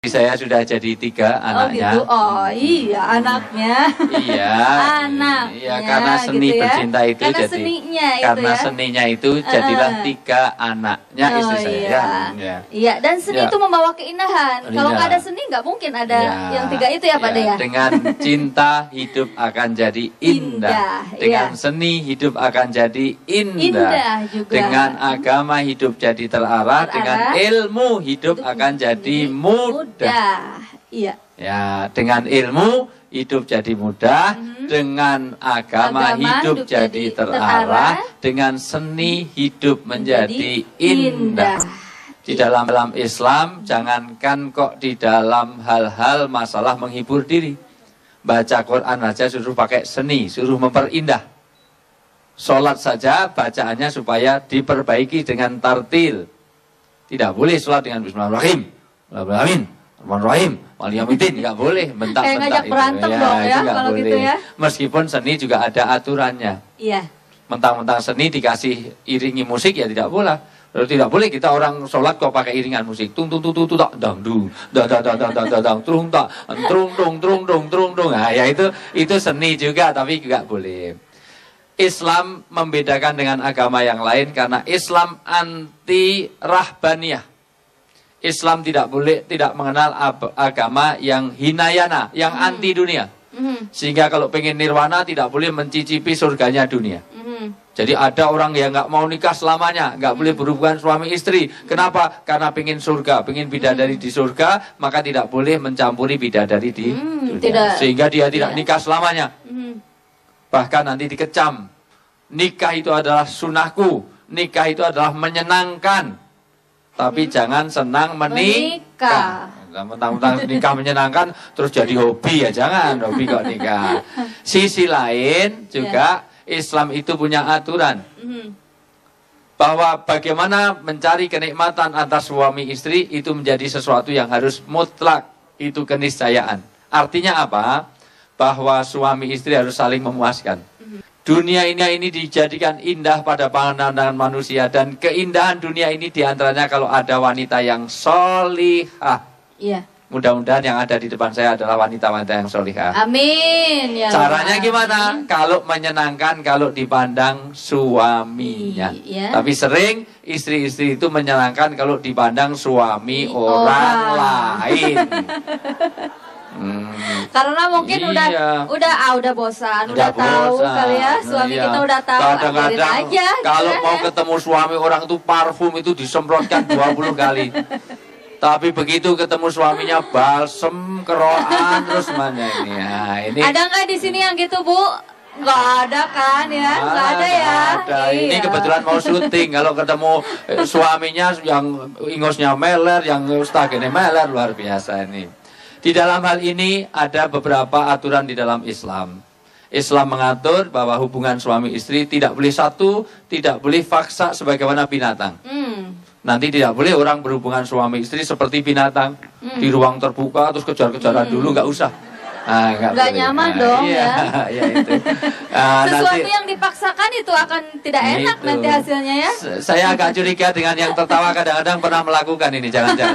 Saya sudah jadi 3 anaknya. Oh gitu. Oh iya, anaknya. Iya. Anaknya. Iya, karena seni gitu ya. bercinta itu karena jadi. Seninya itu karena ya. seninya itu jadilah 3 anaknya istri saya. Iya. Ya. Iya, dan seni itu membawa keindahan. Kalau nggak ada seni nggak mungkin ada yang 3 itu ya, Pak De ya. Dengan cinta hidup akan jadi indah. Dengan seni hidup akan jadi indah. Juga. Dengan agama hidup jadi terarah. Dengan ilmu hidup akan jadi mudah. Iya. Ya, dengan ilmu hidup jadi mudah, dengan agama hidup jadi terarah, dengan seni hidup menjadi indah. Di dalam Islam, jangankan kok di dalam hal-hal masalah menghibur diri. Baca Quran aja suruh pakai seni, suruh memperindah. Sholat saja bacaannya supaya diperbaiki dengan tartil. Tidak boleh sholat dengan Bismillahirrahmanirrahim. Bismillahirrahmanirrahim. Rahim, Waliyamitin, nggak boleh bentak-bentak ngajak berantem itu. dong ya, itu kalau boleh. gitu ya. Meskipun seni juga ada aturannya. Iya. Mentang-mentang seni dikasih iringi musik ya tidak boleh. Tidak boleh kita orang sholat kok pakai iringan musik. Tung tung tung tung tak dang du, da da da da da da dang trung tak trung dong trung dong trung dong. Nah, ya itu seni juga tapi nggak boleh. Islam membedakan dengan agama yang lain karena Islam anti rahbaniyah. Islam tidak mengenal agama yang hinayana, yang anti dunia. Sehingga kalau pengen nirwana tidak boleh mencicipi surganya dunia. Jadi ada orang yang nggak mau nikah selamanya, nggak boleh berhubungan suami istri. Kenapa? Karena pengen surga, pengen bidadari di surga, maka tidak boleh mencampuri bidadari di dunia. Sehingga dia tidak nikah selamanya. Bahkan nanti dikecam. Nikah itu adalah sunahku, nikah itu adalah menyenangkan. Tapi jangan senang menikah. Mentang-mentang nikah menyenangkan terus jadi hobi ya, jangan hobi kok nikah. Sisi lain juga Islam itu punya aturan bahwa bagaimana mencari kenikmatan atas suami istri itu menjadi sesuatu yang harus mutlak, itu keniscayaan. Artinya apa? Bahwa suami istri harus saling memuaskan. Dunia ini dijadikan indah pada pandangan manusia, dan keindahan dunia ini diantaranya kalau ada wanita yang solihah. Iya. Mudah-mudahan yang ada di depan saya adalah wanita-wanita yang solihah. Amin. Ya Caranya gimana? Kalau menyenangkan kalau dipandang suaminya. Iya. Tapi sering istri-istri itu menyenangkan kalau dipandang suami orang lain. Karena mungkin udah bosan, udah tahu kali ya, suami kita udah tahu. Kadang-kadang aja, kalau mau ketemu suami orang itu parfum itu disemprotkan 20 kali. Tapi begitu ketemu suaminya balsem, keroan, terus mana ini? Nah, ini ada nggak di sini yang gitu, Bu? Nggak ada kan ya? Nggak ada ya? Ada. Ini kebetulan mau syuting. Kalau ketemu suaminya yang ingosnya meler, yang stagenya meler, luar biasa ini. Di dalam hal ini ada beberapa aturan di dalam Islam. Islam mengatur bahwa hubungan suami istri tidak boleh satu, tidak boleh faksa sebagaimana binatang. Nanti tidak boleh orang berhubungan suami istri seperti binatang. Di ruang terbuka terus kejar-kejaran dulu, nggak usah. Nggak nyaman dong ya. Ya itu. Sesuatu yang dipaksakan itu akan tidak enak nanti hasilnya ya. Saya agak curiga dengan yang tertawa kadang-kadang pernah melakukan ini, jangan-jangan.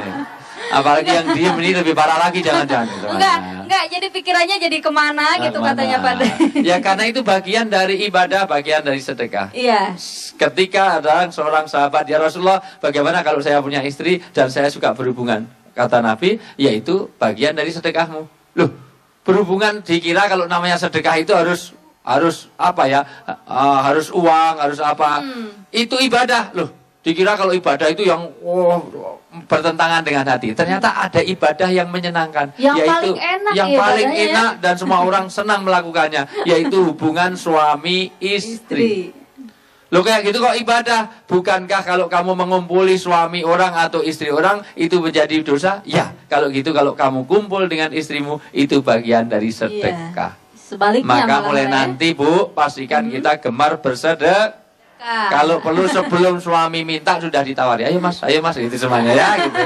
Apalagi yang diem ini lebih parah lagi, jangan-jangan. Enggak, jadi pikirannya jadi kemana gitu katanya Pak De. Ya karena itu bagian dari ibadah, bagian dari sedekah. Iya. Ketika ada seorang sahabat, ya Rasulullah, bagaimana kalau saya punya istri dan saya suka berhubungan? Kata Nabi, yaitu bagian dari sedekahmu. Loh, berhubungan dikira kalau namanya sedekah itu harus apa ya? Harus uang, harus apa? Itu ibadah. Loh, dikira kalau ibadah itu yang bertentangan dengan hati. Ternyata ada ibadah yang menyenangkan, yaitu yang paling enak dan semua orang senang melakukannya, yaitu hubungan suami istri. Loh, kayak gitu kok ibadah? Bukankah kalau kamu mengumpuli suami orang atau istri orang itu menjadi dosa? Ya, kalau gitu kalau kamu kumpul dengan istrimu itu bagian dari sedekah. Sebaliknya maka mulai nanti Bu, pastikan kita gemar bersedekah. Kalau perlu sebelum suami minta sudah ditawari, ayo mas gitu semuanya ya gitu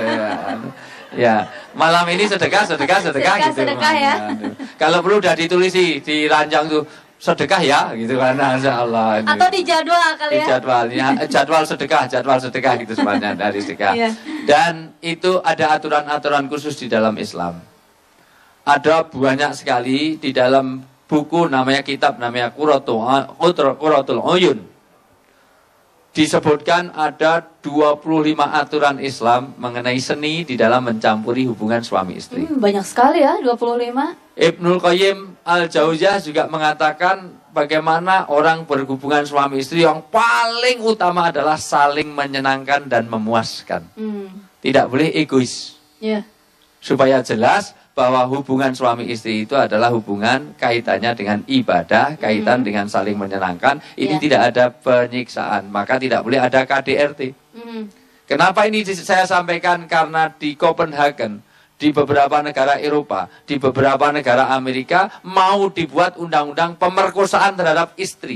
ya. Malam ini sedekah gitu. Sedekah ya. Kalau perlu udah ditulis di ranjang tuh, sedekah ya gitu kan, Masya Allah. Atau di jadwal kali ya? Jadwal sedekah gitu sebenarnya dari sedekah. Dan itu ada aturan-aturan khusus di dalam Islam. Ada banyak sekali di dalam buku namanya Qurratul Uyun. Disebutkan ada 25 aturan Islam mengenai seni di dalam mencampuri hubungan suami istri. Banyak sekali ya, 25. Ibnul Qayyim Al-Jauziyah juga mengatakan bagaimana orang berhubungan suami istri yang paling utama adalah saling menyenangkan dan memuaskan. Tidak boleh egois. Supaya jelas bahwa hubungan suami istri itu adalah hubungan kaitannya dengan ibadah, kaitan dengan saling menyenangkan. Ini tidak ada penyiksaan, maka tidak boleh ada KDRT. Kenapa ini saya sampaikan? Karena di Copenhagen, di beberapa negara Eropa, di beberapa negara Amerika mau dibuat undang-undang pemerkosaan terhadap istri.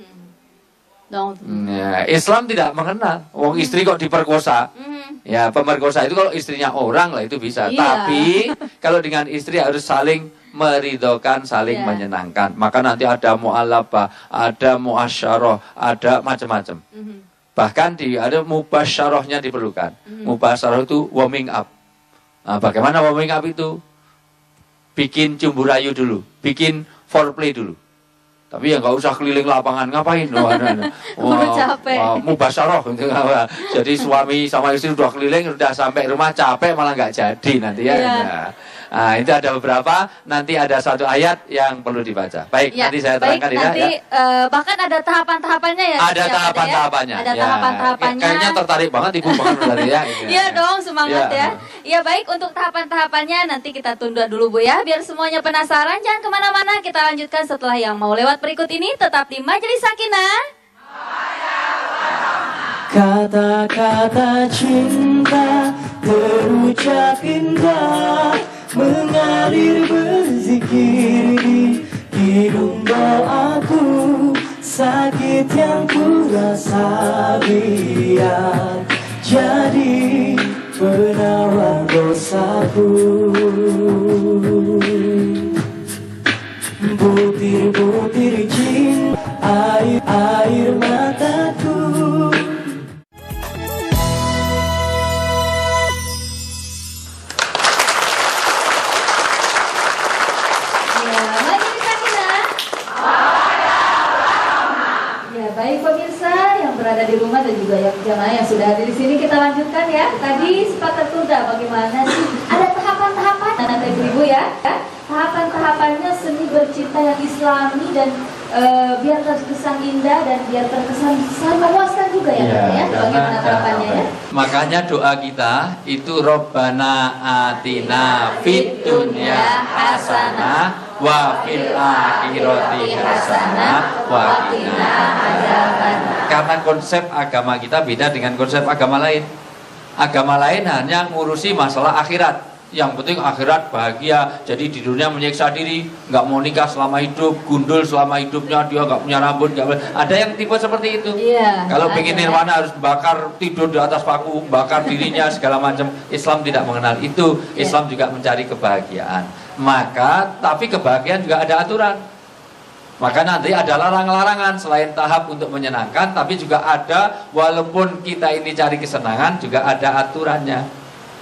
Nah, Islam tidak mengenal. Wong istri kok diperkosa. Ya, pemerkosa itu kalau istrinya orang lah itu bisa. Tapi kalau dengan istri harus saling meridhokan, saling menyenangkan. Maka nanti ada mu'alabah, ada mu'asyarah, ada macam-macam. Bahkan ada mubasyarahnya diperlukan. Mubasyarah itu warming up. Nah, bagaimana warming up itu? Bikin cumburayu dulu, bikin foreplay dulu. Tapi ya nggak usah keliling lapangan, ngapain? Capek. Mubasyarah gitu. Jadi suami sama istri udah keliling, udah sampai rumah capek malah nggak jadi nanti ya. Nah, itu ada beberapa, nanti ada satu ayat yang perlu dibaca. Baik, nanti saya terangkan nanti, bahkan ada tahapan-tahapannya ya. Ada tahapan-tahapannya. Ada tahapan-tahapannya. Kayaknya tertarik banget Ibu banget berarti ya. Iya dong, semangat ya. Ya baik, untuk tahapan-tahapannya nanti kita tunda dulu Bu ya, biar semuanya penasaran. Jangan kemana-mana, kita lanjutkan setelah yang mau lewat berikut ini. Tetap di Majelis Sakinah. Kata-kata cinta terucap indah, mengalir berzikir di hidung doaku. Sakit yang ku rasa biar jadi penawar dosaku. Butir-butir cinta, air mataku. Baik pemirsa yang berada di rumah dan juga yang jamaah yang sudah hadir di sini, kita lanjutkan ya. Tadi sempat tertunda bagaimana sih? Ada tahapan-tahapan nanti Ibu ya. Tahapan-tahapannya seni bercinta yang Islami dan biar terkesan indah dan biar terkesan memuaskan juga ya, ya. Bagaimana tahapannya ya? Makanya doa kita itu Robbana atina fid dunya hasanah wa fil akhirati hasanah wa qina adzabannar. Karena konsep agama kita beda dengan konsep agama lain. Agama lain hanya ngurusi masalah akhirat. Yang penting akhirat bahagia, jadi di dunia menyiksa diri, nggak mau nikah selama hidup, gundul selama hidupnya, dia nggak punya rambut, nggak boleh. Ada yang tipe seperti itu. Kalau pengen nirwana harus bakar, tidur di atas paku, bakar dirinya segala macam. Islam tidak mengenal itu. Islam juga mencari kebahagiaan. Maka tapi kebahagiaan juga ada aturan. Maka nanti ada larang-larangan selain tahap untuk menyenangkan, tapi juga ada walaupun kita ini cari kesenangan juga ada aturannya.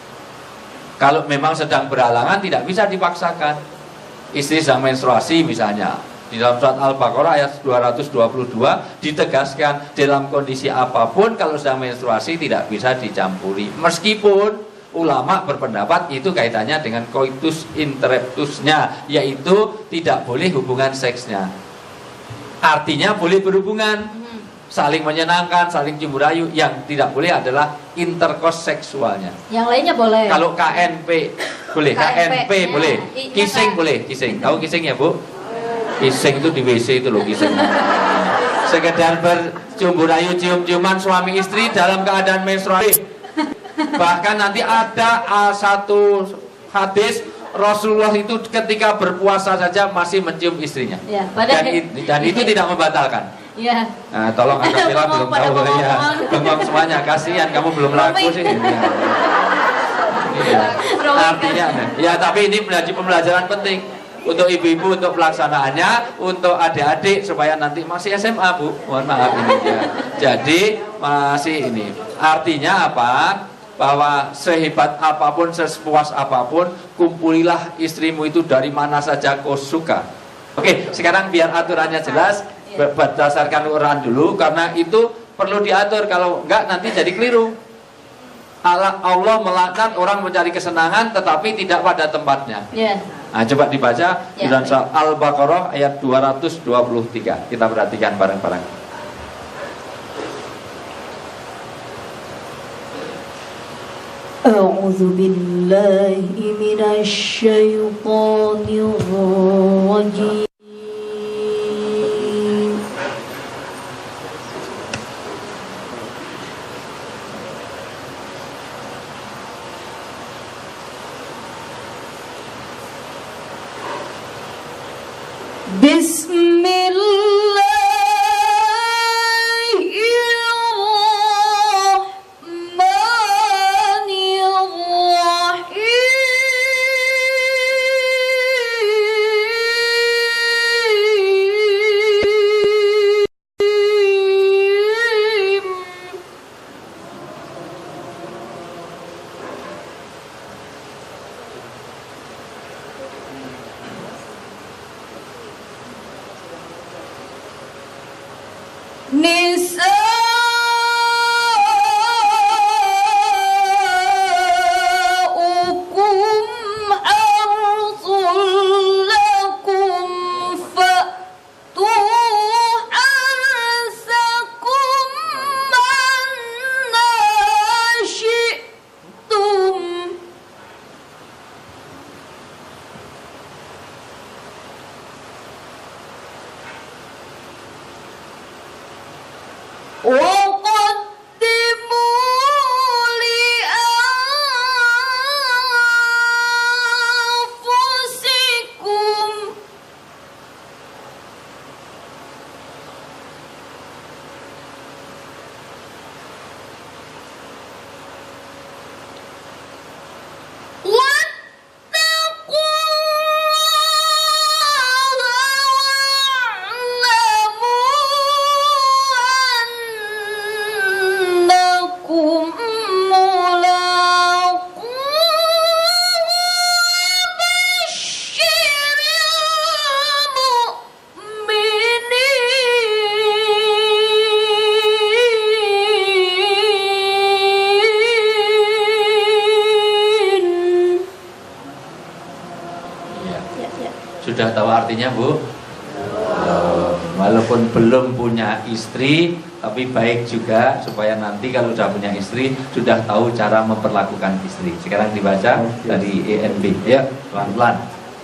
Kalau memang sedang berhalangan tidak bisa dipaksakan. Istri sedang menstruasi misalnya, di dalam surat Al-Baqarah ayat 222 ditegaskan dalam kondisi apapun kalau sedang menstruasi tidak bisa dicampuri. Meskipun ulama berpendapat itu kaitannya dengan coitus interruptusnya, yaitu tidak boleh hubungan seksnya. Artinya boleh berhubungan, saling menyenangkan, saling cium-rayu. Yang tidak boleh adalah intercourse seksualnya. Yang lainnya boleh. Kalau KNP boleh, KNP boleh, kissing boleh, kissing. Tahu kissing ya Bu? Kissing itu di WC itu loh, kissing. Sekedar bercium-rayu, cium-ciuman suami istri dalam keadaan menstruasi. Bahkan nanti ada satu hadis Rasulullah itu ketika berpuasa saja masih mencium istrinya. Ya, dan itu tidak membatalkan. Ya. Nah, tolong Akapela belum tahu ya. Bengong semuanya, kasihan kamu belum laku sih. Ya. Artinya, ya tapi ini menjadi pembelajaran penting. untuk ibu-ibu untuk pelaksanaannya, untuk adik-adik supaya nanti masih SMA Bu, mohon maaf ini ya. Jadi masih ini. Artinya apa? Bahwa sehebat apapun, sepuas apapun, kumpulilah istrimu itu dari mana saja kau suka. Oke, sekarang biar aturannya jelas, berdasarkan Quran dulu, karena itu perlu diatur, kalau enggak nanti jadi keliru. Allah melaknat orang mencari kesenangan tetapi tidak pada tempatnya. Nah, coba dibaca dalam surah Al-Baqarah ayat 223. Kita perhatikan bareng-bareng. A'udzu billahi minasyaitonir rajim. Sudah tahu artinya Bu? Walaupun belum punya istri, tapi baik juga supaya nanti kalau sudah punya istri sudah tahu cara memperlakukan istri. Sekarang dibaca dari ENB ya, pelan-pelan.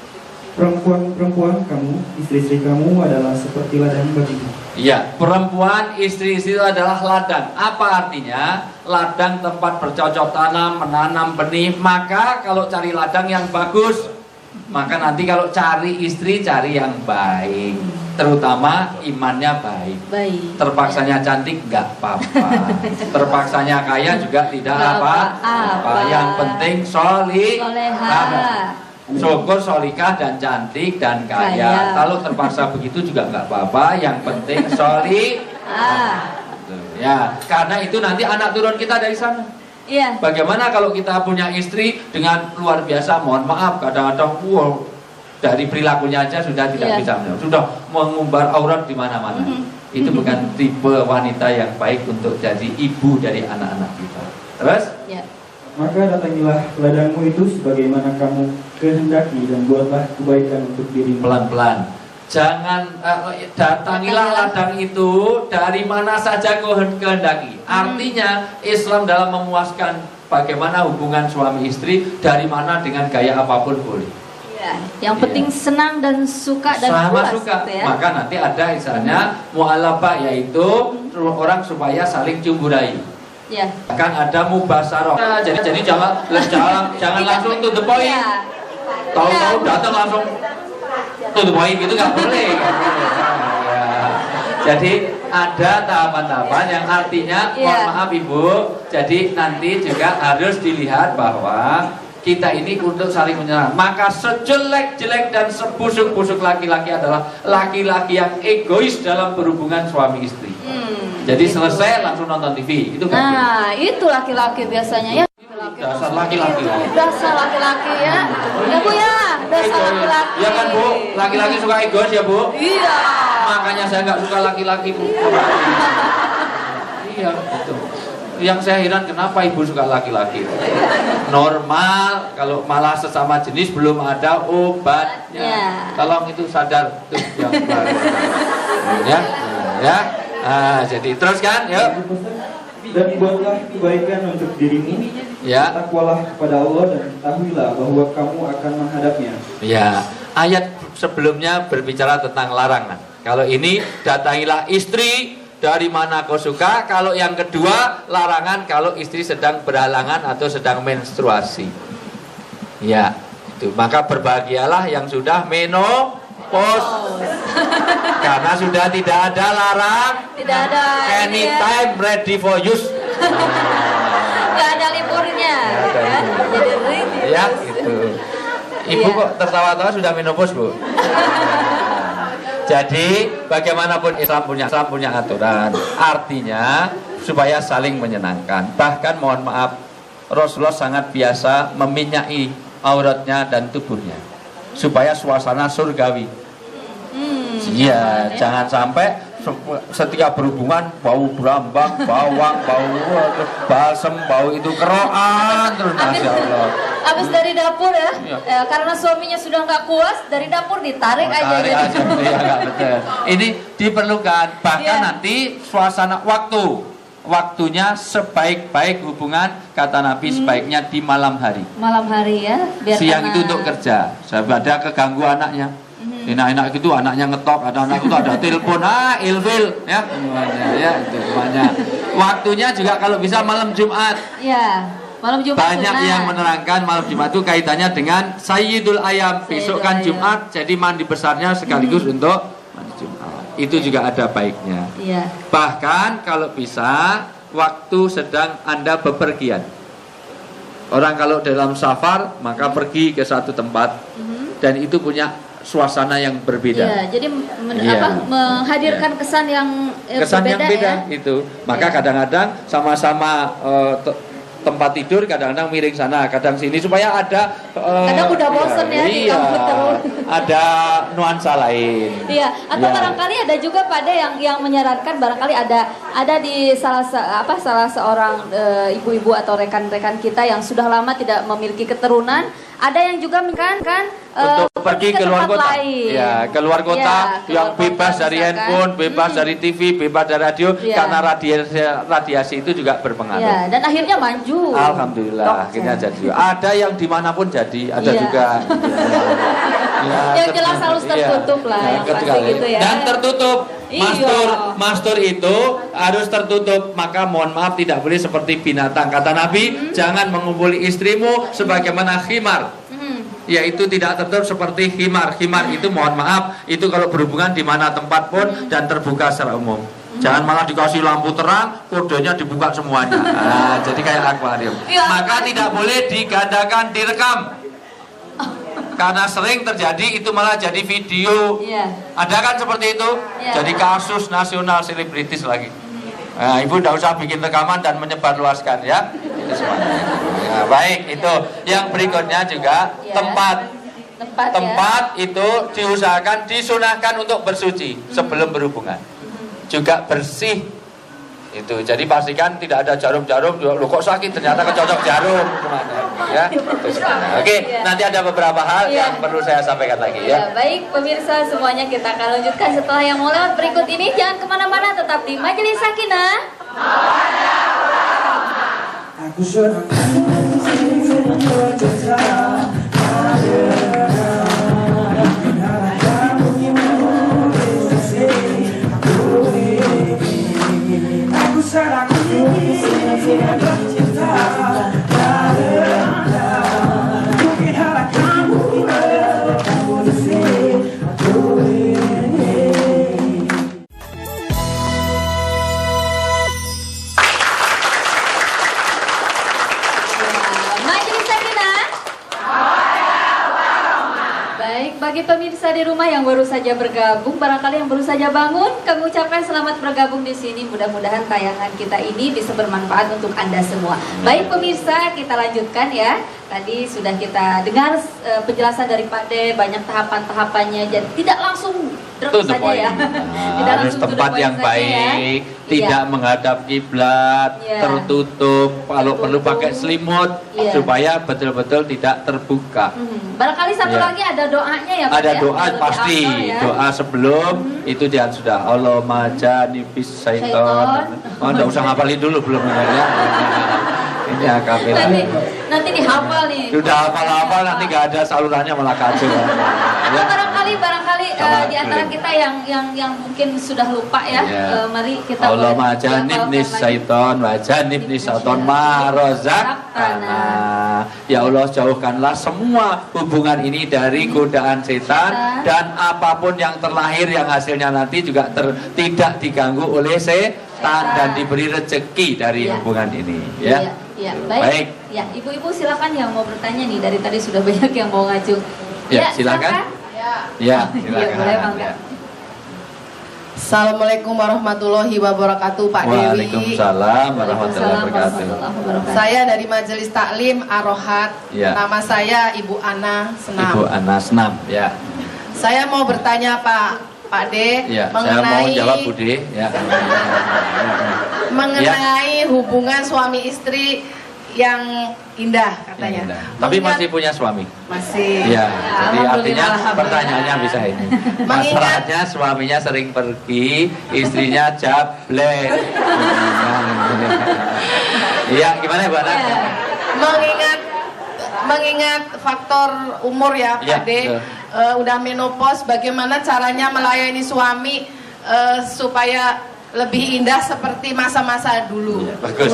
Perempuan kamu, istri-istri kamu adalah seperti ladang bagimu. Iya, perempuan istri-istri itu adalah ladang. Apa artinya? Ladang tempat bercocok tanam, menanam benih. Maka kalau cari ladang yang bagus, maka nanti kalau cari istri, cari yang baik, terutama imannya baik. Terpaksanya cantik nggak apa-apa, terpaksanya kaya juga tidak apa-apa. Yang penting syukur, solikah dan cantik dan kaya. Kalau terpaksa begitu juga nggak apa-apa. Yang penting ya, karena itu nanti anak turun kita dari sana. Iya. Bagaimana kalau kita punya istri dengan luar biasa, mohon maaf kadang-kadang dari perilakunya aja sudah tidak bisa, sudah mengumbar aurat di mana-mana. Itu bukan tipe wanita yang baik untuk jadi ibu dari anak-anak kita. Terus? Maka datangilah ladangmu itu sebagaimana kamu kehendaki dan buatlah kebaikan untuk dirimu. Pelan-pelan. Jangan datangilah ladang itu dari mana saja kau kehendaki. Artinya Islam dalam memuaskan bagaimana hubungan suami istri dari mana dengan gaya apapun boleh. Yang penting senang dan suka dan sama puas, suka. gitu ya. Maka nanti ada misalnya mu'alabah, yaitu orang supaya saling cumburai. Akan ada mubasaroh. Jadi jangan langsung to the point. Tahu-tahu datang langsung to the point gitu nggak boleh. Jadi ada tahapan-tahapan yang artinya mohon maaf Ibu. Jadi nanti juga harus dilihat bahwa kita ini untuk saling menyerang. Maka sejelek-jelek dan sebusuk-busuk laki-laki adalah laki-laki yang egois dalam berhubungan suami istri. Jadi selesai langsung nonton TV. Itu kan? Nah, itu laki-laki biasanya ya. Dasar laki-laki. Dasar laki-laki ya. Ya Bu ya, dasar laki-laki. Ya kan Bu, laki-laki suka egois ya Bu. Iya. Makanya saya nggak suka laki-laki Bu. Iya betul. Yang saya heran kenapa ibu suka laki-laki. Normal, kalau malah sesama jenis belum ada obatnya. Tolong itu sadar tuh yang baru. Ya. Jadi teruskan, yuk. Dan buatlah kebaikan untuk dirimu, Ya. takwalah kepada Allah dan ketahuilah bahwa kamu akan menghadapnya. Ya, ayat sebelumnya berbicara tentang larangan. Kalau ini datangilah istri dari mana kau suka. Kalau yang kedua larangan kalau istri sedang berhalangan atau sedang menstruasi. Ya, itu. Maka berbahagialah yang sudah menopause. Karena sudah tidak ada larang. Tidak ada Anytime ready for use. Gak ada liburnya. Ya, jadi ready. Ya, gitu. Ibu kok tertawa-tawa sudah menopause, Bu? Jadi bagaimanapun Islam punya aturan. Artinya supaya saling menyenangkan. Bahkan mohon maaf, Rasulullah sangat biasa meminyaki auratnya dan tubuhnya supaya suasana surgawi. Iya, jangan sampai setika berhubungan bau berambang, bawang, bau balsem, bau itu keroan terus, masya Allah. Habis dari dapur ya, karena suaminya sudah nggak kuas, dari dapur ditarik aja. Iya, nggak betul. Ini diperlukan. Bahkan nanti suasana waktunya sebaik-baik hubungan, kata Nabi sebaiknya di malam hari. Malam hari ya, biar siang itu untuk kerja. Saya ada keganggu anaknya. Enak-enak gitu, anaknya ngetok, ada anak itu ada telepon, ilfil, ya semuanya, ya itu semuanya. Waktunya juga kalau bisa malam Jumat. Ya, malam Jumat. Banyak yang menerangkan malam Jumat itu kaitannya dengan Sayyidul Ayam, besok kan Jumat, jadi mandi besarnya sekaligus untuk mandi Jumat. Itu juga ada baiknya. Iya. Bahkan kalau bisa waktu sedang Anda bepergian. Orang kalau dalam safar maka pergi ke satu tempat dan itu punya suasana yang berbeda. Iya, jadi menghadirkan kesan yang kesan berbeda, yang beda ya? itu. Maka kadang-kadang sama-sama tempat tidur, kadang-kadang miring sana, kadang sini supaya ada kadang udah bosen ya di kampung terus. Ada nuansa lain. Iya, atau barangkali ada juga pada yang menyarankan barangkali ada di salah seorang ibu-ibu atau rekan-rekan kita yang sudah lama tidak memiliki keturunan. Ada yang juga untuk pergi ke luar kota, lain. Ya, ke luar kota, yang bebas dari handphone, bebas dari TV, bebas dari radio, karena radiasi itu juga berpengaruh. Ya, dan akhirnya maju. Alhamdulillah, akhirnya jadi. Ada yang dimanapun jadi, ada juga. Yang jelas harus tertutup lah, yang pasti gitu ya. Dan tertutup. Mastur itu harus tertutup. Maka mohon maaf tidak boleh seperti binatang. Kata Nabi, jangan mengumpuli istrimu sebagaimana khimar. Yaitu tidak tertutup seperti khimar. Khimar itu mohon maaf, itu kalau berhubungan di mana tempat pun dan terbuka secara umum. Jangan malah dikasih lampu terang, kodenya dibuka semuanya. Jadi kayak akuarium. Maka tidak boleh digandakan, direkam. Karena sering terjadi itu malah jadi video. Ada kan seperti itu? Jadi kasus nasional selebritis lagi. Ibu tidak usah bikin rekaman dan menyebarluaskan ya. Itu semuanya. Baik, itu. Yang berikutnya juga tempat itu diusahakan disunahkan untuk bersuci sebelum berhubungan. Juga bersih. Itu. Jadi pastikan tidak ada jarum-jarum. Loh kok sakit ternyata kecocok jarum kemana? Ya. Oke, nanti ada beberapa hal yang perlu saya sampaikan lagi ya. Baik pemirsa semuanya, kita akan lanjutkan setelah yang mau lewat berikut ini. Jangan kemana-mana, tetap di Majelis Sakinah. Aku sedang bagi pemirsa di rumah yang baru saja bergabung, barangkali yang baru saja bangun, kami ucapkan selamat bergabung di sini. Mudah-mudahan tayangan kita ini bisa bermanfaat untuk Anda semua. Baik pemirsa, kita lanjutkan ya. Tadi sudah kita dengar penjelasan dari Pak De, banyak tahapan-tahapannya, jadi tidak langsung drop saja ya. Nah, harus tempat yang baik, tidak menghadap kiblat, tertutup, kalau perlu pakai selimut supaya betul-betul tidak terbuka. Barangkali satu lagi ada doanya ya Pak. Ada ya? doa pasti, doa sebelum itu dia sudah Allahumma janibis syaiton. Oh, enggak usah ngapalin dulu belum ya. Ini akapela. Nanti dihafal nih. Sudah hafal-hafal nanti nggak ada salurannya malah kacau. Ya. Barangkali di antara kita yang mungkin sudah lupa ya. Mari kita Allahumma janibnis syaiton wa janibnis syaiton ma razaqtana. Ya Allah, jauhkanlah semua hubungan ini dari godaan setan, dan apapun yang terlahir yang hasilnya nanti juga tidak diganggu oleh setan dan diberi rezeki dari hubungan ini ya. Ya, baik. Ya, ibu-ibu silakan yang mau bertanya nih, dari tadi sudah banyak yang mau ngaju. Ya, silakan. Ya, silakan. Boleh, Bangga. Assalamualaikum warahmatullahi wabarakatuh, Pak Dewi. Waalaikumsalam warahmatullahi wabarakatuh. Saya dari Majelis Taklim Ar-Rohat. Ya. Nama saya Ibu Ana Senam. Ibu Ana Senam, ya. Saya mau bertanya Pak De, Ya, saya mau jawab Bude, ya. Mengenai hubungan suami istri yang indah katanya. Indah. Tapi masih punya suami. Masih. Ya, jadi artinya Alhamdulillah. pertanyaannya bisa ini. Masalahnya suaminya sering pergi, istrinya jablek. Iya, gimana Bu Ana? Mengingat faktor umur ya Pak De, udah menopause, bagaimana caranya melayani suami supaya lebih indah seperti masa-masa dulu. Bagus.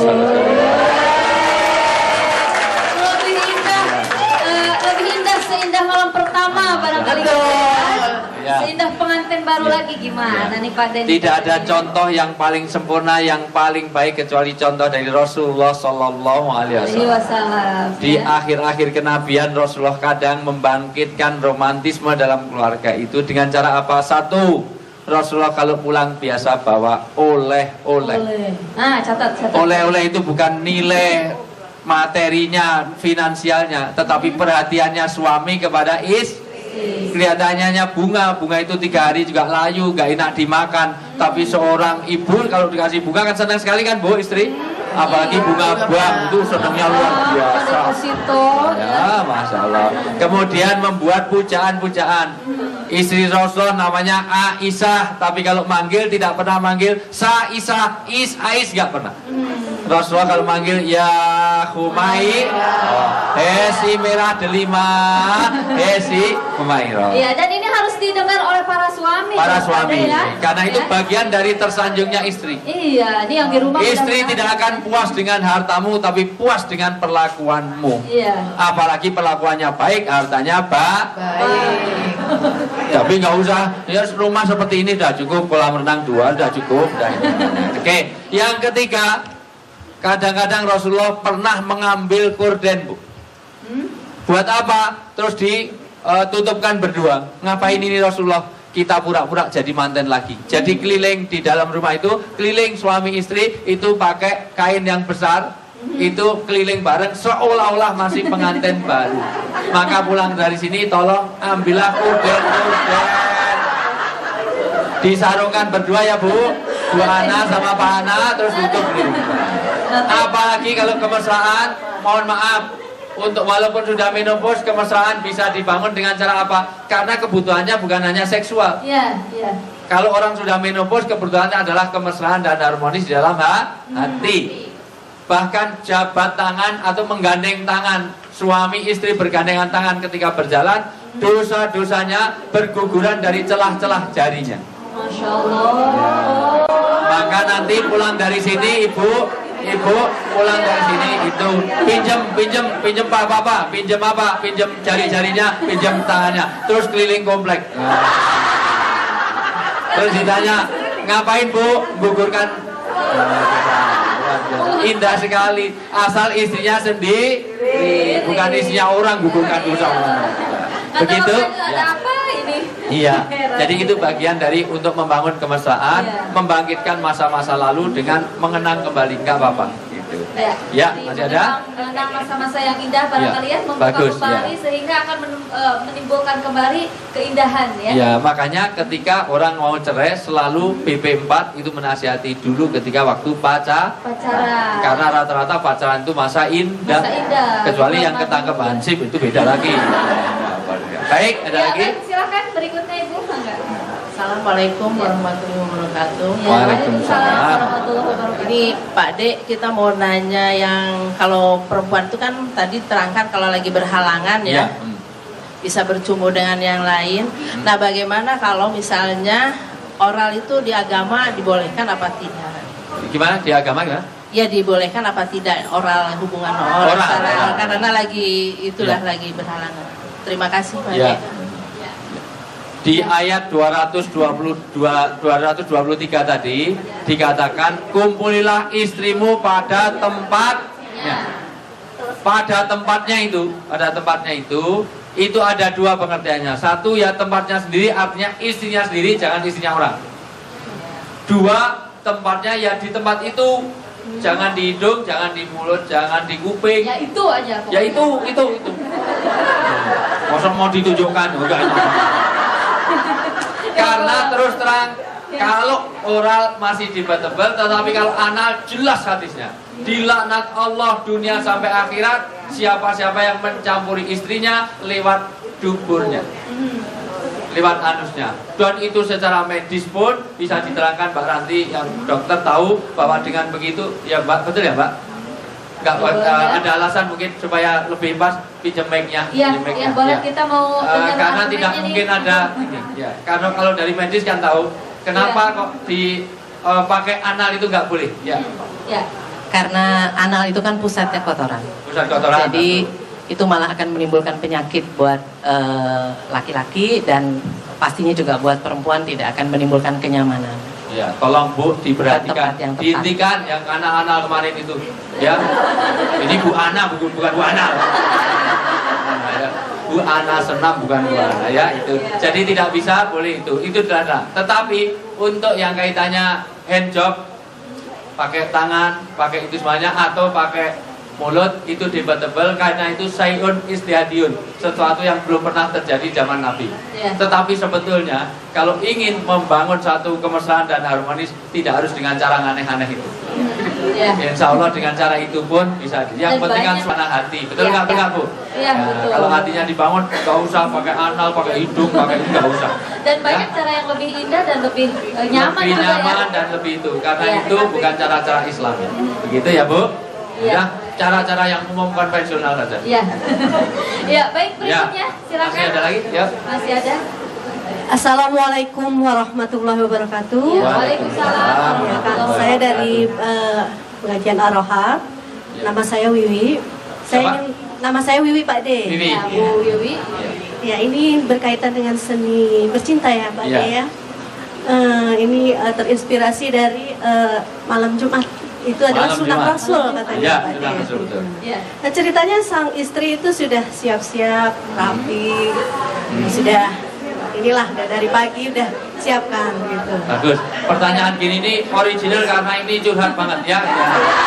Lebih indah seindah malam pertama barangkali. Ya. Seindah pengantin baru lagi gimana nih Pak Den? Tidak ada contoh yang paling sempurna, yang paling baik kecuali contoh dari Rasulullah Sallallahu Alaihi Wasallam. Di akhir-akhir kenabian Rasulullah kadang membangkitkan romantisme dalam keluarga itu dengan cara apa? Satu, Rasulullah kalau pulang biasa bawa oleh-oleh. Nah, catat. Oleh-oleh itu bukan nilai materinya, finansialnya, tetapi perhatiannya suami kepada kelihatannya bunga itu 3 hari juga layu, gak enak dimakan. Tapi seorang ibu kalau dikasih bunga kan senang sekali kan Bu, istri. Apalagi bunga bang itu senangnya luar biasa. Ya, Masya Allah. Kemudian membuat pujaan-pujaan. Istri Rasul namanya Aisyah, tapi kalau manggil tidak pernah manggil Saisah, Ais gak pernah. Rasulullah kalau manggil ya Humai, Hesi merah delima, Hesi Humairo. Iya, dan ini harus didengar oleh para suami. Para suami, ya? Karena itu bagian dari tersanjungnya istri. Iya, ini yang di rumah. Istri tidak akan puas dengan hartamu, tapi puas dengan perlakuanmu. Iya. Apalagi perlakuannya baik, hartanya baik. Tapi nggak usah, ya rumah seperti ini sudah cukup, kolam renang 2 sudah cukup. Oke, yang ketiga, kadang-kadang Rasulullah pernah mengambil korden Bu. Buat apa? Terus ditutupkan berdua. Ngapain ini Rasulullah? Kita pura-pura jadi manten lagi. Jadi keliling di dalam rumah itu, keliling suami istri itu pakai kain yang besar. Itu keliling bareng seolah-olah masih pengantin baru. Maka pulang dari sini tolong ambillah korden. Disarungkan berdua ya Bu Ana sama Pak Ana, terus tutup di rumah. Apalagi kalau kemesraan, mohon maaf, untuk walaupun sudah menopause, kemesraan bisa dibangun dengan cara apa? Karena kebutuhannya bukan hanya seksual. Iya. Kalau orang sudah menopause, kebutuhannya adalah kemesraan dan harmonis di dalam hati. Bahkan jabat tangan atau menggandeng tangan, suami istri bergandengan tangan ketika berjalan, dosa-dosanya berguguran dari celah-celah jarinya. Masya Allah. Maka nanti pulang dari sini ibu pulang dari sini itu pinjem apa, pinjem jari-jarinya, pinjem tangannya, terus keliling komplek. Terus ditanya, ngapain Bu? Gugurkan. Indah sekali, asal istrinya sendiri, bukan istrinya orang, gugurkan dosa orang. Begitu? Ada apa Iya, jadi itu bagian dari untuk membangun kemesraan, Iya. membangkitkan masa-masa lalu dengan mengenang kembali, nggak apa-apa. Gitu. Ya, Jadi masih ada? mengenang masa-masa yang indah barangkali ya, membuka bagus, kembali ya. sehingga akan menimbulkan kembali keindahan ya. Ya, makanya ketika orang mau cerai selalu PP4 itu menasihati dulu ketika waktu Pacaran. karena rata-rata pacaran itu masa indah. Masa indah. Kecuali Bukan yang ketangkep mati. hansip itu beda lagi. Baik, ada Ya, lagi? baik, silakan berikutnya Ibu. Enggak. Assalamualaikum warahmatullahi wabarakatuh. Ya, Waalaikumsalam. warahmatullahi wabarakatuh. Ini Pak Dek, kita mau nanya yang kalau perempuan itu kan tadi terangkan kalau lagi berhalangan ya, bisa bercumbu dengan yang lain. Nah, bagaimana kalau misalnya oral itu di agama dibolehkan apa tidak? Gimana di agama gimana? Ya dibolehkan apa tidak oral, hubungan oral, Oral. karena lagi itulah Ya. lagi berhalangan. Terima kasih Pak Ya. Dek. Di ayat 223 tadi dikatakan kumpulilah istrimu pada tempatnya. Pada tempatnya itu ada dua pengertiannya. Satu ya tempatnya sendiri, artinya istrinya sendiri, jangan istrinya orang. Dua, tempatnya ya di tempat itu, jangan di hidung, jangan di mulut, jangan di kuping. Ya itu aja. Ya itu. Masa mau ditunjukkan? Enggak. Karena terus terang, kalau oral masih debatable, tetapi kalau anal jelas hadisnya. Dilaknat Allah dunia sampai akhirat siapa-siapa yang mencampuri istrinya lewat duburnya, lewat anusnya. Dan itu secara medis pun bisa diterangkan Mbak Ranti yang dokter tahu bahwa dengan begitu, ya Mbak, betul ya Mbak? Enggak ada alasan mungkin supaya lebih pas pinjam mic-nya. Iya, pinjam mic-nya, boleh ya. kita mau dengar Karena argumennya tidak nih. mungkin ada ini, ya. Karena kalau dari medis kan tahu kenapa Iya. kok pakai anal itu nggak boleh, ya. Ya. Karena anal itu kan pusatnya kotoran. Pusat kotoran. Jadi itu malah akan menimbulkan penyakit buat laki-laki dan pastinya juga buat perempuan tidak akan menimbulkan kenyamanan. Ya, tolong Bu diperhatikan, Tempat yang tepat. dihentikan yang anal kemarin itu, ya. Ini Bu Ana, bukan Bu Ana. Ya. Bu Ana senam bukan Bu Ana, ya itu. Jadi tidak bisa boleh itu adalah. Tetapi untuk yang kaitannya hand job, pakai tangan, pakai itu semuanya atau pakai mulut itu debatable karena itu sayun istihadiun, sesuatu yang belum pernah terjadi zaman Nabi. Ya. Tetapi sebetulnya kalau ingin membangun satu kemesraan dan harmonis tidak harus dengan cara aneh-aneh itu. Ya. Insya Allah dengan cara itu pun bisa. Yang Dan penting kan banyak- suasana hati, betul Ya, nggak ya. Bu? Iya, betul. Kalau hatinya dibangun, nggak usah pakai anal, pakai hidung, pakai itu nggak usah. Dan banyak cara yang lebih indah dan lebih nyaman Lebih juga nyaman ya. dan lebih itu, karena Ya. itu bukan cara-cara Islam. Begitu ya Bu? Iya. Ya, cara-cara yang umum konvensional saja. Iya. Ya, baik berikutnya Ya. silakan. Masih ada lagi? Ya. Masih ada? Assalamualaikum warahmatullahi wabarakatuh. Ya, Waalaikumsalam. Ya, Kak, saya dari pengajian Aroha. Nama saya Wiwi. Siapa? Nama saya Wiwi Pak De. Wiwi. Ya, Bu Wiwi. Ya, ini berkaitan dengan seni bercinta ya Pak Ya. De ya. Ini terinspirasi dari malam Jumat. Itu adalah Malam sunnah Jumat. Rasul katanya Ya, Pak sudah De. betul betul. Ya. Nah, ceritanya sang istri itu sudah siap-siap, rapi, sudah inilah dari pagi udah siapkan gitu. Bagus. Pertanyaan gini ini original karena ini curhat banget ya. Ya.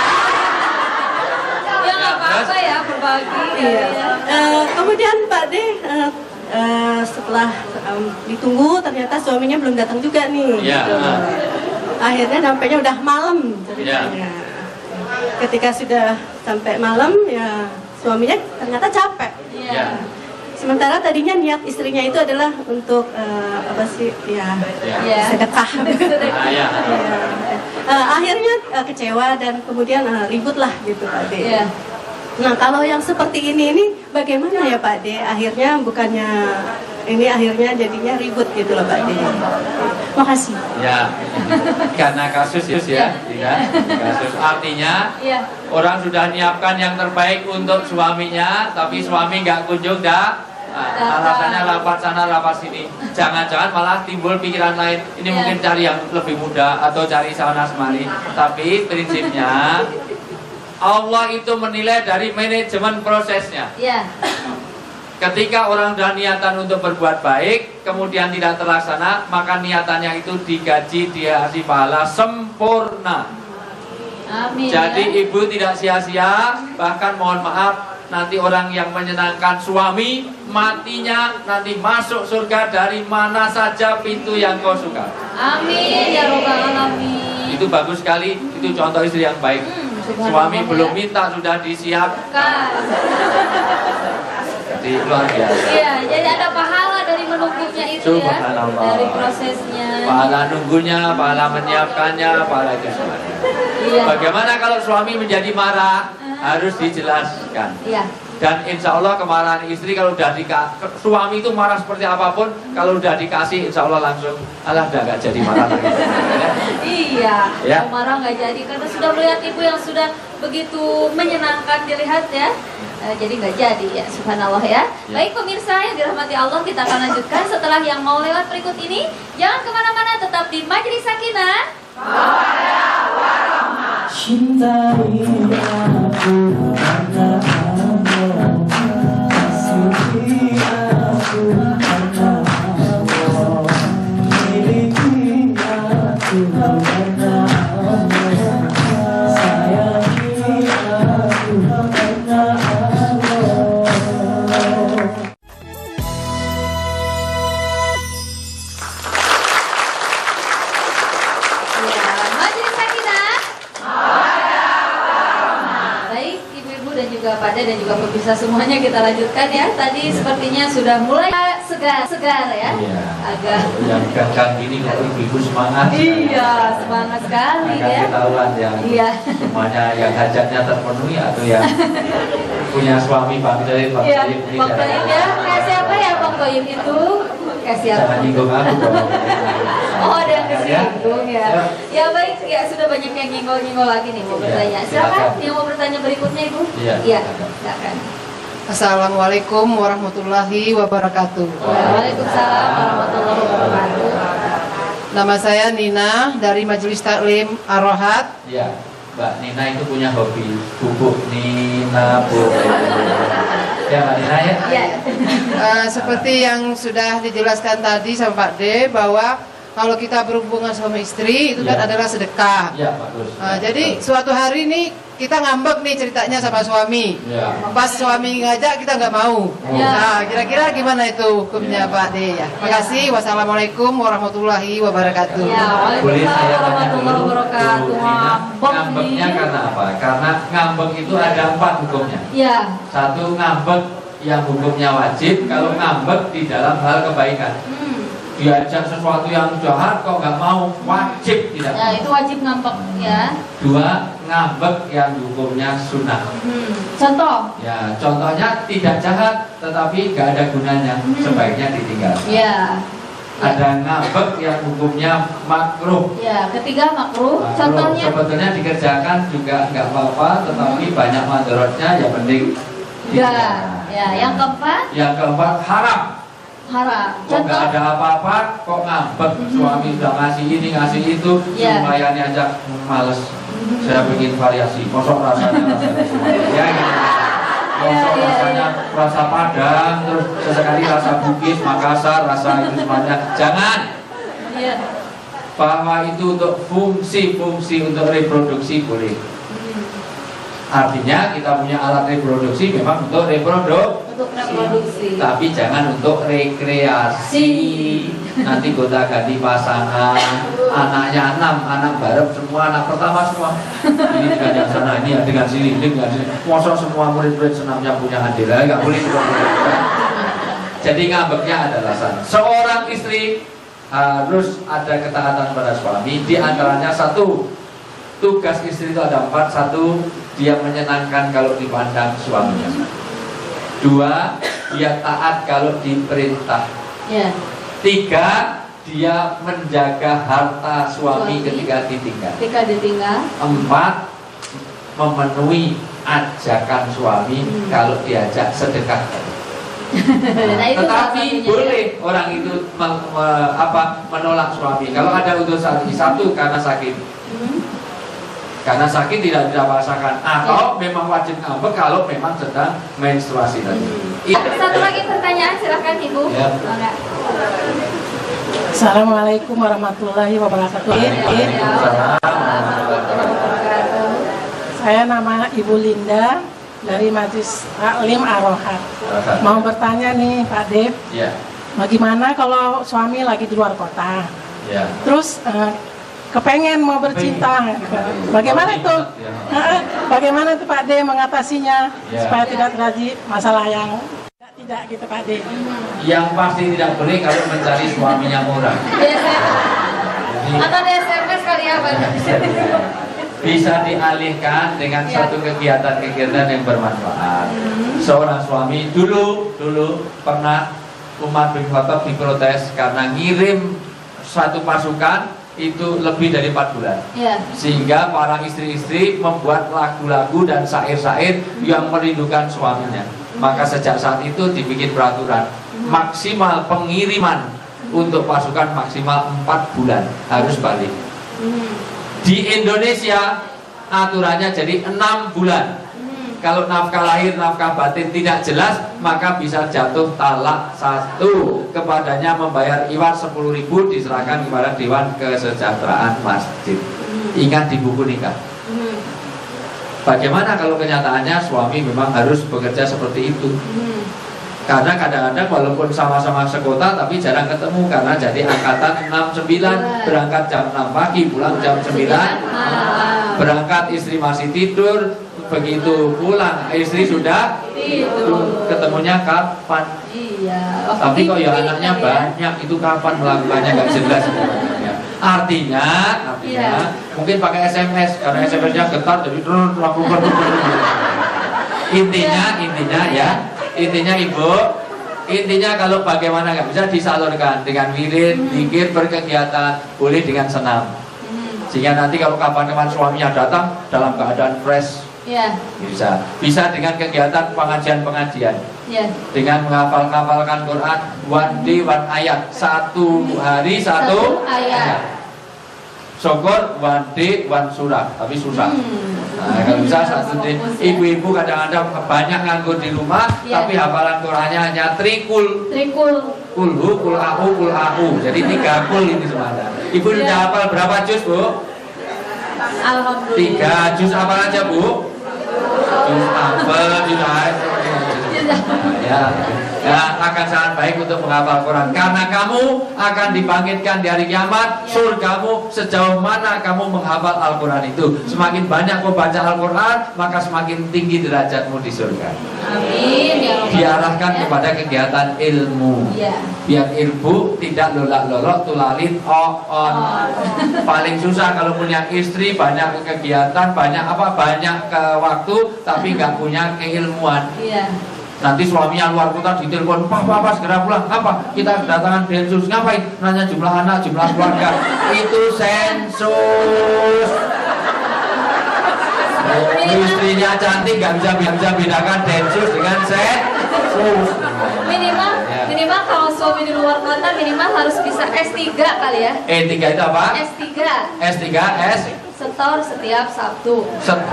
Ya nggak apa-apa ya berbagi. Iya. Kemudian Pak De setelah ditunggu ternyata suaminya belum datang juga nih. Iya, gitu. Akhirnya sampainya udah malam ceritanya. Ketika sudah sampai malam ya suaminya ternyata capek. Ya. Sementara tadinya niat istrinya itu adalah untuk apa sih ya Ya. sedekah. Ah, ya. Akhirnya kecewa dan kemudian ribut lah gitu Pak De. Ya. Nah kalau yang seperti ini bagaimana ya Pak De? Akhirnya bukannya ini akhirnya jadinya ribut gitu loh Pak De. Makasih. Ya. Karena kasus ya. Kasus artinya Iya. orang sudah menyiapkan yang terbaik untuk suaminya, tapi suami nggak kunjung alasannya rapat sana rapat sini. Jangan-jangan malah timbul pikiran lain. Ini Ya. mungkin cari yang lebih mudah atau cari sana semari. Tapi prinsipnya Allah itu menilai dari manajemen prosesnya. Ya. Ketika orang sudah niatan untuk berbuat baik, kemudian tidak terlaksana, maka niatannya itu digaji, dikasih pahala sempurna. Amin. Jadi ibu tidak sia-sia, bahkan mohon maaf, nanti orang yang menyenangkan suami, matinya nanti masuk surga dari mana saja pintu yang kau suka. Amin ya robbal alamin. Itu bagus sekali, itu contoh istri yang baik. Suami belum minta sudah disiapkan. Jadi luar biasa. Iya, jadi ada pahala dari menunggunya itu ya, dari prosesnya. Pahala nunggunya, pahala menyiapkannya, pahala itu semuanya. Iya. Bagaimana kalau suami menjadi marah? Harus dijelaskan. Iya. Dan insya Allah kemarahan istri kalau udah suami itu marah seperti apapun, kalau udah dikasih insya Allah langsung alah udah gak jadi marah lagi. Iya, Ya. marah nggak jadi karena sudah melihat ibu yang sudah begitu menyenangkan dilihat ya. Jadi nggak jadi ya, subhanallah ya. Baik pemirsa yang dirahmati Allah, kita akan lanjutkan setelah yang mau lewat berikut ini. Jangan kemana-mana, tetap di Majelis Sakinah. Cintai aku karena Allah, kasihi aku karena Allah, miliki aku karena Allah, sayangi aku karena Allah. Ya, Majelis Sakinah. Baik, ibu-ibu dan juga Pak Ade dan juga pemirsa semuanya, kita lanjutkan ya. Tadi sepertinya sudah mulai segar ya. Iya. Agak. Yang gagang gini kok ibu-ibu semangat. Iya, semangat sekali Akan ya. ketahuan yang Iya. semuanya yang hajatnya terpenuhi atau yang punya suami Bang Toyib, Bang Iya, Toyib ini Bang Toyib ya. Kayak siapa ya Bang Toyib itu? Kayak siapa? jangan nyinggung aku dong. Oh, ada yang kesinggung ya. Ya baik, ya sudah banyak yang nginggol-nginggol lagi nih mau Iya, bertanya. silakan. Silakan yang mau bertanya berikutnya Ibu? Iya, Iya, silakan. silakan. Assalamualaikum warahmatullahi wabarakatuh. Waalaikumsalam warahmatullahi wabarakatuh. Nama saya Nina dari Majelis Taklim Ar-Rohat. Iya, Mbak Nina itu punya hobi bubuk Nina bubuk. Ya Mbak Nina ya. Iya. Seperti yang sudah dijelaskan tadi sama Pak D, bahwa kalau kita berhubungan suami istri itu kan Iya. adalah sedekah. Iya, bagus. Jadi suatu hari nih kita ngambek nih ceritanya sama suami. Iya. Pas suami ngajak kita nggak mau. Iya. Nah, kira-kira gimana itu hukumnya Iya. Pak D ya? Makasih. Wassalamualaikum warahmatullahi wabarakatuh. Ya, Boleh waalaikumsalam saya tanya warahmatullahi dulu, wabarakatuh. Bu Nina, Ngambek ngambeknya nih. karena apa? Karena ngambek itu ada 4 hukumnya. Iya. Satu, ngambek yang hukumnya wajib kalau ngambek di dalam hal kebaikan. Diajak sesuatu yang jahat kok nggak mau, wajib tidak. Ya, itu wajib ngambek ya. 2, ngambek yang hukumnya sunnah. Contoh. Ya, contohnya tidak jahat tetapi nggak ada gunanya, sebaiknya ditinggal. Ya. Ada ngambek yang hukumnya makruh. Ya, ketiga makruh. Makruh. Contohnya Sebetulnya dikerjakan juga nggak apa-apa, tetapi banyak mandorotnya, ya penting enggak. Ya, yang keempat Yang keempat, haram. haram. Kok nggak ada apa-apa, kok ngambek, suami sudah ngasih ini ngasih itu, Ya. lumayan aja males. Saya bikin variasi, kosong rasanya ya gitu. Kosong Ya, ya, rasanya rasa Padang, terus sesekali rasa Bugis, Makassar, rasa itu semuanya. Jangan. Iya. Bahwa itu untuk fungsi-fungsi untuk reproduksi boleh. Artinya kita punya alat reproduksi memang untuk Untuk reproduksi. tapi jangan untuk rekreasi. Nanti gonta ganti pasangan, anaknya 6, anak bareng semua, anak pertama semua. Ini dengan yang sana, ini dengan sini, ini dengan sini. Masa semua murid-murid senamnya punya andil, nggak boleh juga. Jadi ngambeknya ada alasan. Seorang istri harus ada ketaatan pada suami. Di antaranya satu, tugas istri itu ada 4. Satu, dia menyenangkan kalau dipandang suaminya. 2, dia taat kalau diperintah. Ya. 3, dia menjaga harta suami ketika ditinggal. Ketika ditinggal. 4, memenuhi ajakan suami kalau diajak sedekah. Nah, itu salah Tetapi satunya, boleh orang itu menolak suami. Kalau ada unsur satu, karena sakit. Karena sakit tidak dirasakan, atau memang wajib ngambek kalau memang sedang menstruasi tadi. Satu lagi pertanyaan, silakan Ibu. Ya. Assalamualaikum warahmatullahi wabarakatuh. Saya nama Ibu Linda dari Majelis Taklim Ar-Rohat. Mau bertanya nih Pak Dev, Ya. bagaimana kalau suami lagi di luar kota, Ya. terus kepengen mau bercinta, bagaimana tuh? Bagaimana tuh Pak Dev mengatasinya supaya tidak terjadi masalah yang tidak gitu Pak Dev? Yang pasti tidak boleh kalau mencari suaminya murah. Atau di SMS kali ya Pak? Bisa dialihkan dengan satu kegiatan-kegiatan yang bermanfaat. Seorang suami dulu pernah Umar bin Khattab diprotes karena ngirim satu pasukan itu lebih dari 4 bulan. Sehingga para istri-istri membuat lagu-lagu dan syair-syair yang merindukan suaminya. Maka sejak saat itu dibikin peraturan maksimal pengiriman untuk pasukan maksimal 4 bulan harus balik. Di Indonesia aturannya jadi 6 bulan. Kalau nafkah lahir, nafkah batin tidak jelas, maka bisa jatuh talak 1. Kepadanya membayar iwat 10.000 diserahkan kepada Dewan Kesejahteraan Masjid. Ingat di buku nikah. Bagaimana kalau kenyataannya suami memang harus bekerja seperti itu? Karena kadang-kadang walaupun sama-sama sekota tapi jarang ketemu karena jadi angkatan 6-9, berangkat jam 6 pagi, pulang jam 9 berangkat istri masih tidur, begitu pulang istri sudah tidur. Ketemunya kapan? Tapi kok ya anaknya banyak, itu kapan melakukannya nggak jelas. Artinya mungkin pakai SMS karena SMS-nya getar jadi lakukan. Intinya Ibu, kalau bagaimana nggak bisa disalurkan dengan wirid, zikir, berkegiatan, boleh dengan senam. Sehingga nanti kalau kapan-kapan suaminya datang dalam keadaan fresh, bisa dengan kegiatan pengajian, dengan menghafalkan Quran, one day one ayat, 1 hari 1 ayat. Syukur one day one surah, tapi susah. Nah, kalau bisa satu ibu-ibu kadang-kadang banyak nganggur di rumah, tapi hafalan Qurannya hanya trikul. Kulhu, kul-ahu. Jadi 3 kul ini semuanya. Ibu sudah hafal berapa juz, Bu? Alhamdulillah. 3 juz hafal aja, Bu. Juz hafal, juz ya, akan sangat baik untuk menghafal Quran karena kamu akan dibangkitkan di hari kiamat. Surgamu sejauh mana kamu menghafal Al-Quran itu. Semakin banyak kau baca Al-Quran, maka semakin tinggi derajatmu di surga. Amin ya Rabbal. Diarahkan kepada kegiatan ilmu. Biar ilmu tidak lolak-lolok tulalin on. Paling susah kalau punya istri, banyak kegiatan, banyak waktu, tapi nggak punya keilmuan. Nanti suaminya luar kota ditelepon, Pak, segera pulang. Apa? Kita kedatangan densus. Ngapain? Nanya jumlah anak, jumlah keluarga. Itu sensus. Istrinya cantik, gak bisa bedakan densus dengan sensus. Minimal kalau suami di luar kota minimal harus bisa S3 kali ya. E3 itu apa? S3. Setor setiap Sabtu.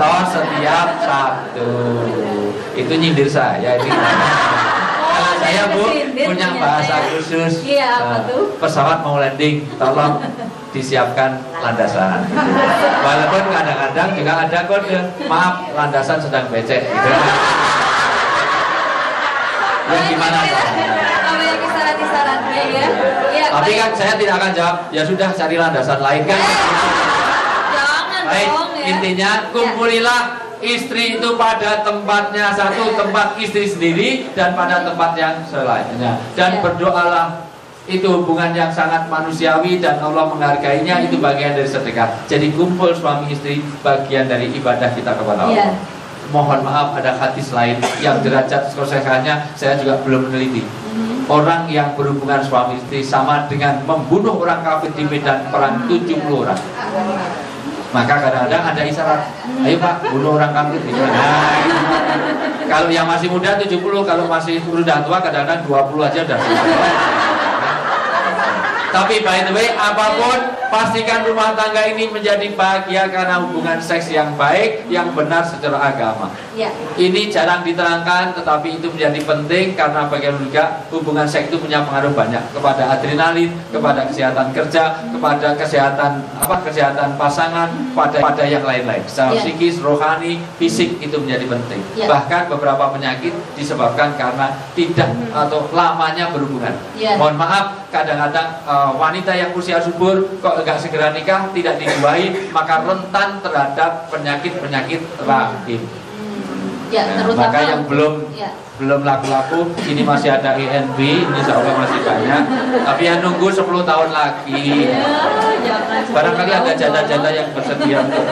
Itu nyindir saya ini. Saya Bu punya bahasa khusus. Apa tuh? Pesawat mau landing, tolong disiapkan landasan. Walaupun kadang-kadang juga ada kode, maaf landasan sedang becek. Ya gimana? Apa yang kisaran-kisarannya ya? Tapi kan saya tidak akan jawab. Ya sudah cari landasan lain kan. Baik, intinya kumpulilah istri itu pada tempatnya satu, tempat istri sendiri dan pada tempat yang selainnya. Dan berdoalah, itu hubungan yang sangat manusiawi dan Allah menghargainya, itu bagian dari sedekah. Jadi kumpul suami istri bagian dari ibadah kita kepada Allah. Mohon maaf ada hadis lain yang derajat kesolehannya saya juga belum meneliti. Orang yang berhubungan suami istri sama dengan membunuh orang kafir di medan perang 70 orang. Maka kadang-kadang ada isyarat, ayo Pak, bunuh orang kafir di medan. Kalau yang masih muda 70, kalau masih sudah tua kadang-kadang 20 aja udah. Tapi by the way, apapun Pastikan rumah tangga ini menjadi bahagia karena hubungan seks yang baik, yang benar secara agama. Ya. Ini jarang diterangkan, tetapi itu menjadi penting karena bagaimana juga hubungan seks itu punya pengaruh banyak kepada adrenalin, kepada kesehatan kerja, kepada kesehatan pasangan, pada yang lain-lain. Secara psikis, rohani, fisik itu menjadi penting. Bahkan beberapa penyakit disebabkan karena tidak atau lamanya berhubungan. Mohon maaf, kadang-kadang wanita yang usia subur kok enggak segera nikah, tidak dibuahi, maka rentan terhadap penyakit-penyakit rahim. Maka yang belum laku-laku, ini masih ada INB, ini insya Allah masih banyak, tapi yang nunggu 10 tahun lagi. Barangkali ada janda-janda yang bersedia untuk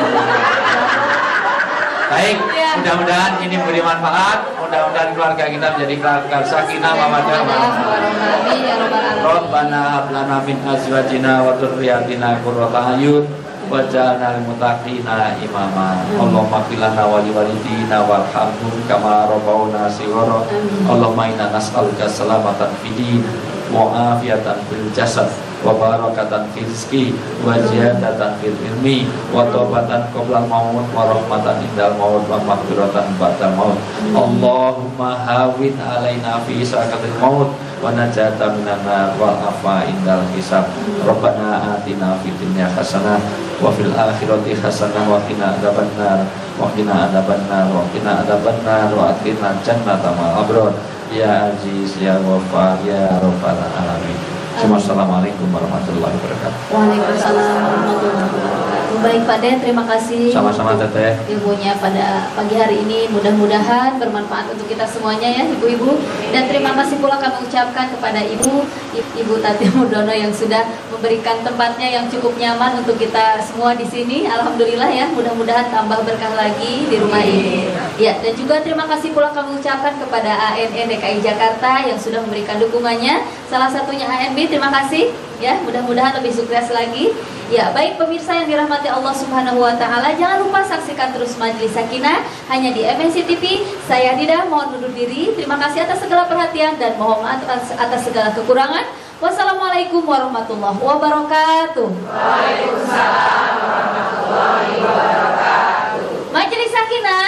baik, mudah-mudahan ini memberi manfaat. Mudah-mudahan keluarga kita menjadi keluarga sakinah mawaddah warahmah. Rabbana hab lana min azwajina wa dzurriyyatina qurrata a'yun waj'alna lil muttaqina imama. Allahumma qil lana wa li walidina warhamhum kama rabbauna shighara. Allahumma inna nas'aluka salamatan fid din wa afiyatan fil jasad wa barakatan fil rizqi wa ziyadatan fil ilmi wa taubatan qabla maut wa rahmatan indal maut wa maghfiratan ba'da maut. Allahumma hawin alaina fi sakatil maut wa najata minan nar wal afa indal hisab. Rabbana atina fid dunya hasanah wa fil akhirati hasanah wa qina adzabannar wa qina adzabannar wa qina adzabannar wa atina jannata ma'al abrar. Ya Aziz ya Ghaffar ya Rabbal alamin. Assalamualaikum warahmatullahi wabarakatuh. Waalaikumsalam warahmatullahi wabarakatuh. Baik Pak Den, terima kasih. Sama-sama Teteh. Ilmunya pada pagi hari ini mudah-mudahan bermanfaat untuk kita semuanya ya ibu-ibu. Dan terima kasih pula kami ucapkan kepada Ibu Tati Mudono yang sudah memberikan tempatnya yang cukup nyaman untuk kita semua di sini. Alhamdulillah ya, mudah-mudahan tambah berkah lagi di rumah ini. Ya, dan juga terima kasih pula kami ucapkan kepada ANN DKI Jakarta yang sudah memberikan dukungannya. Salah satunya ANB, terima kasih ya, mudah-mudahan lebih sukses lagi. Ya, baik pemirsa yang dirahmati Allah Subhanahu wa taala, jangan lupa saksikan terus Majelis Sakinah hanya di MNC TV. Saya Dida mohon undur diri. Terima kasih atas segala perhatian dan mohon maaf atas segala kekurangan. Wassalamualaikum warahmatullahi wabarakatuh. Waalaikumsalam warahmatullahi wabarakatuh. Majelis Sakinah.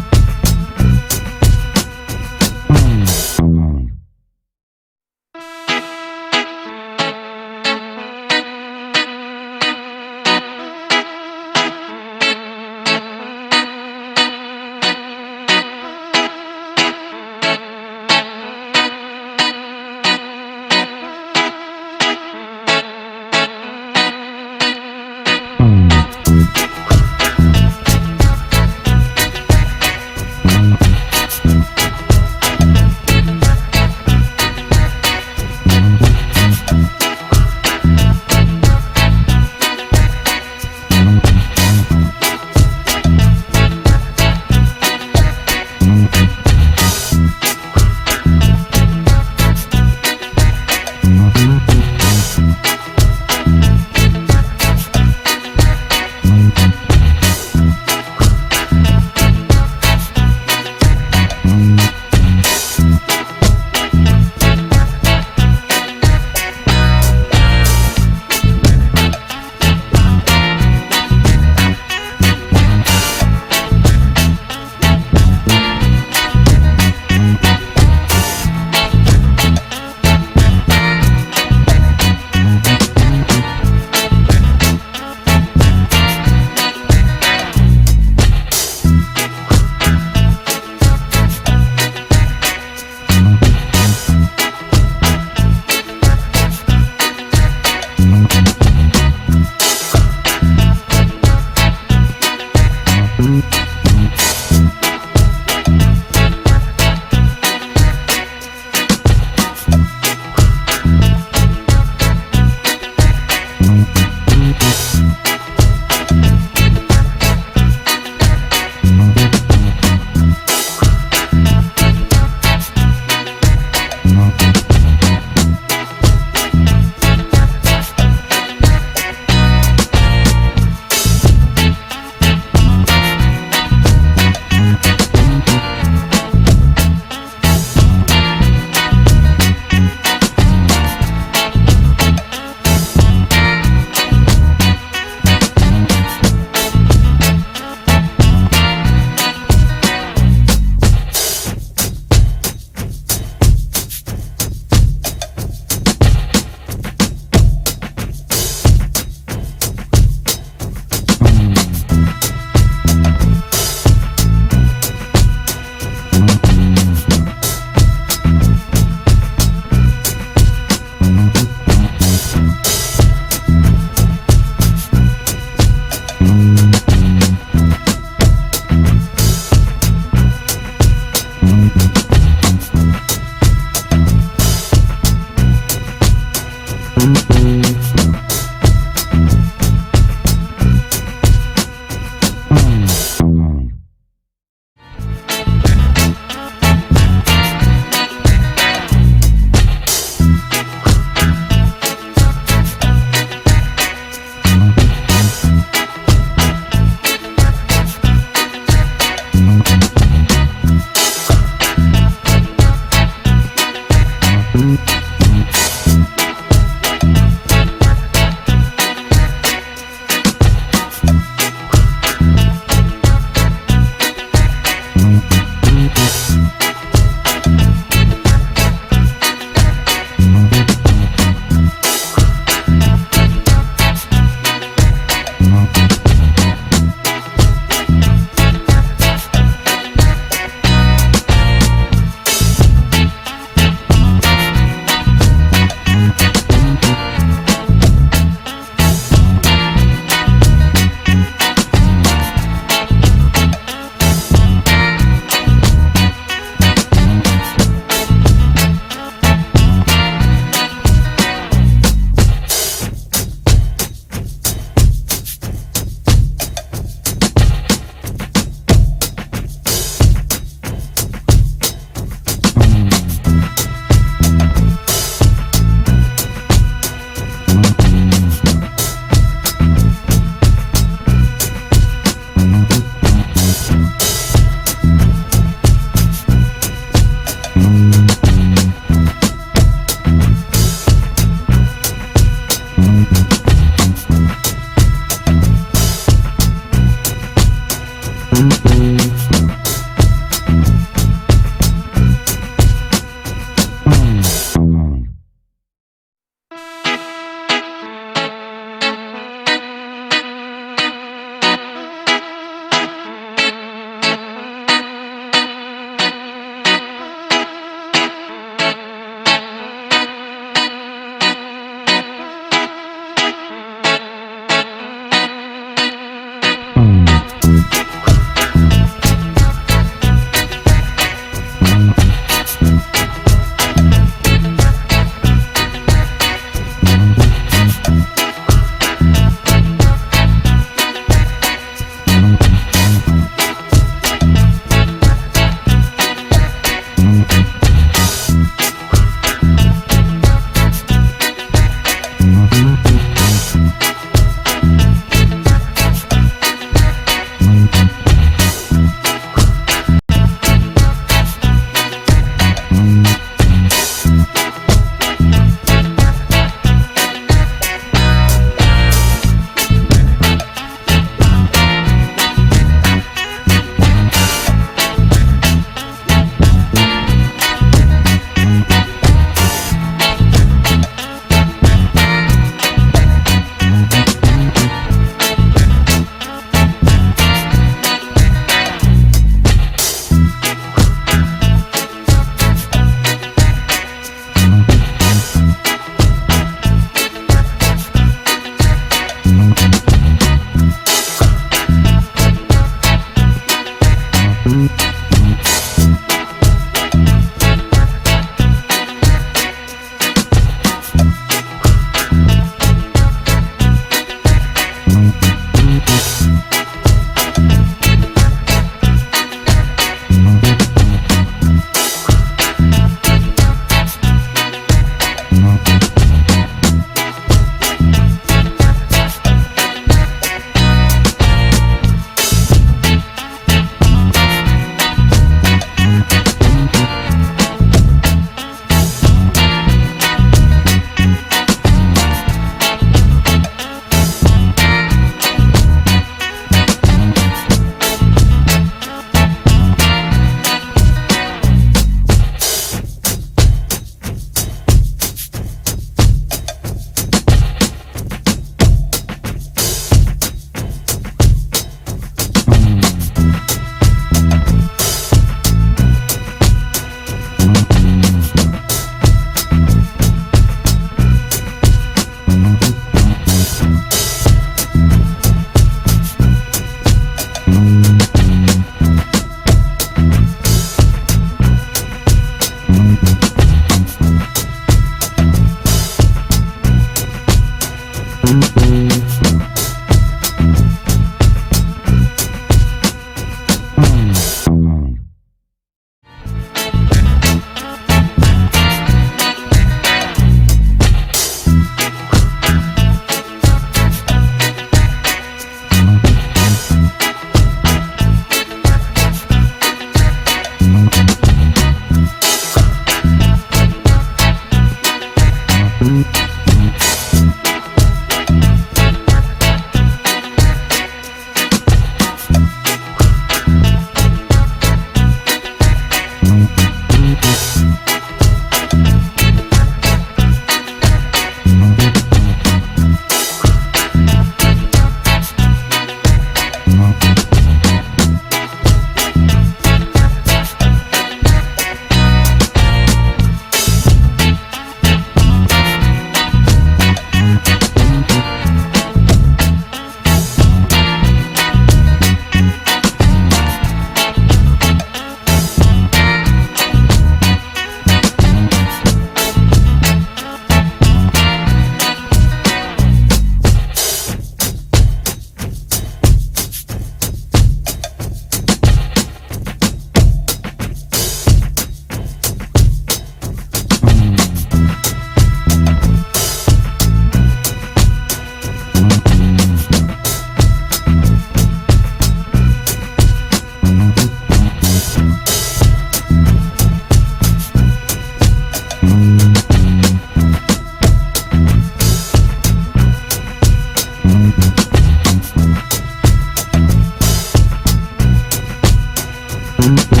Thank you.